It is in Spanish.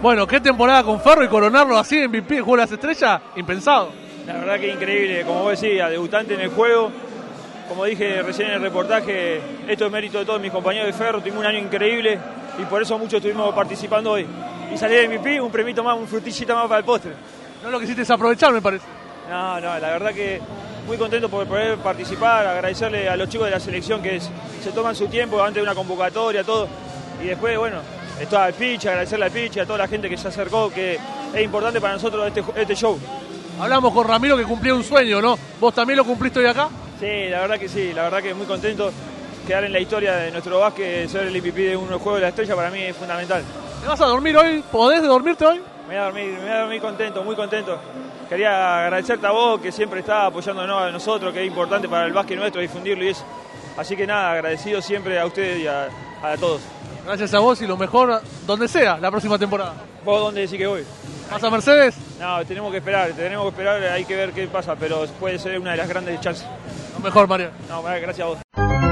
Bueno, qué temporada con Ferro y coronarlo así en MVP, Juego de las Estrellas, impensado. La verdad que increíble, como vos decías, debutante en el juego. Como dije recién en el reportaje, esto es mérito de todos mis compañeros de Ferro, tengo un año increíble y por eso muchos estuvimos participando hoy. Y salir de MVP, un premito más, un frutillita más para el postre. No lo quisiste aprovechar, me parece. No, la verdad que muy contento por poder participar, agradecerle a los chicos de la selección que se toman su tiempo antes de una convocatoria, todo. Y después, bueno, está al pitch, agradecerle al pitch, a toda la gente que se acercó, que es importante para nosotros este show. Hablamos con Ramiro que cumplió un sueño, ¿no? ¿Vos también lo cumpliste hoy acá? Sí, la verdad que muy contento. Quedar en la historia de nuestro básquet, ser el MVP de un juego de la estrella para mí es fundamental. ¿Te vas a dormir hoy? ¿Podés dormirte hoy? Me voy a dormir contento, muy contento. Quería agradecerte a vos que siempre estás apoyándonos a nosotros, que es importante para el básquet nuestro difundirlo y eso. Así que nada, agradecido siempre a ustedes y a todos. Gracias a vos y lo mejor donde sea la próxima temporada. ¿Vos dónde decís que voy? ¿Vas a Mercedes? No, tenemos que esperar, hay que ver qué pasa, pero puede ser una de las grandes chances. Lo mejor, Mario. No, gracias a vos.